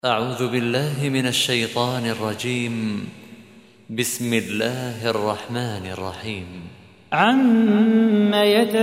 أعوذ بالله من الشيطان الرجيم. بسم الله الرحمن الرحيم. عم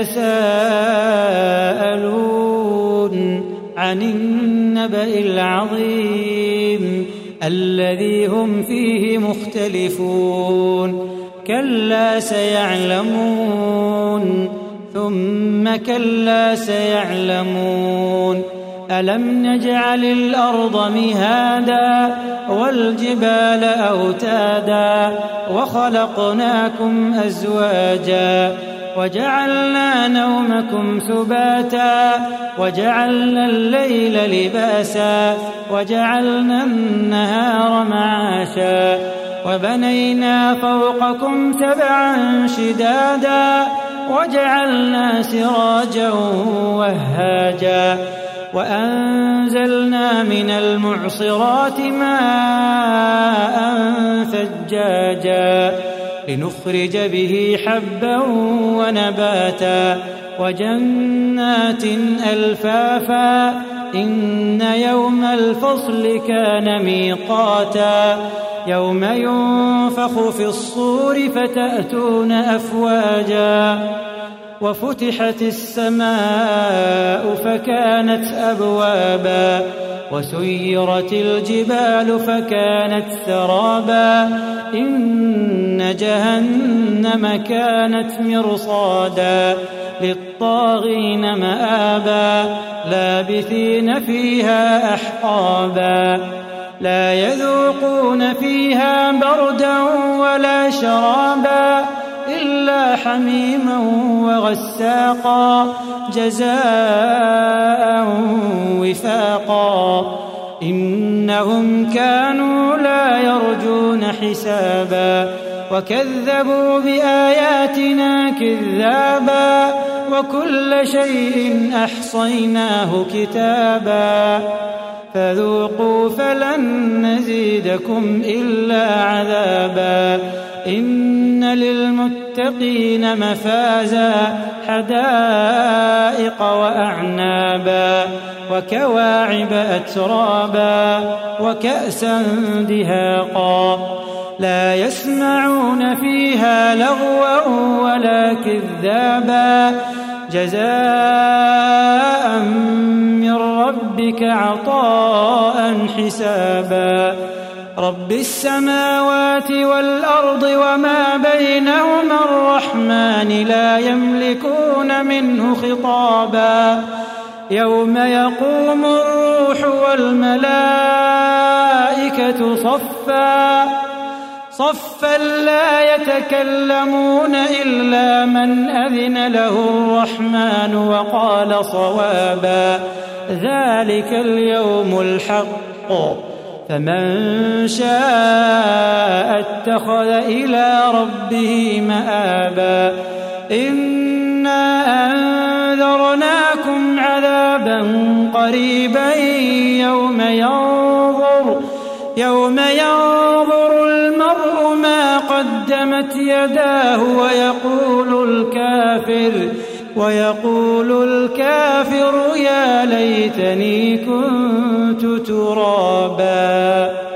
يتساءلون عن النبأ العظيم الذي هم فيه مختلفون كلا سيعلمون ثم كلا سيعلمون ألم نجعل الأرض مهادا والجبال أوتادا وخلقناكم أزواجا وجعلنا نومكم سباتا وجعلنا الليل لباسا وجعلنا النهار معاشا وبنينا فوقكم سبعا شدادا وجعلنا سراجا وهاجا وأنزلنا من المعصرات ماء ثجاجا لنخرج به حبا ونباتا وجنات ألفافا إن يوم الفصل كان ميقاتا يوم ينفخ في الصور فتأتون أفواجا وفتحت السماء فكانت أبوابا وسيرت الجبال فكانت سرابا إن جهنم كانت مرصادا للطاغين مآبا لابثين فيها أحقابا لا يذوقون فيها بردا ولا شرابا إلا حميما وغساقا جزاء وفاقا إنهم كانوا لا يرجون حسابا وكذبوا بآياتنا كذابا وكل شيء أحصيناه كتابا فذوقوا فلن نزيدكم إلا عذابا إن للمتقين مفازا حدائق وأعنابا وكواعب أترابا وكأسا دهاقا لا يسمعون فيها لغوا ولا كذابا جزاء من ربك عطاء حسابا رب السماوات والأرض وما بينهما الرحمن لا يملكون منه خطابا يوم يقوم الروح والملائكة صفا لا يتكلمون إلا من أذن له الرحمن وقال صوابا ذلك اليوم الحق فمن شاء اتخذ إلى ربه مآبا إنا أنذرناكم عذابا قريبا يوم ينظر المرء ما قدمت يداه ويقول الكافر يا ليتني كنت ترابا.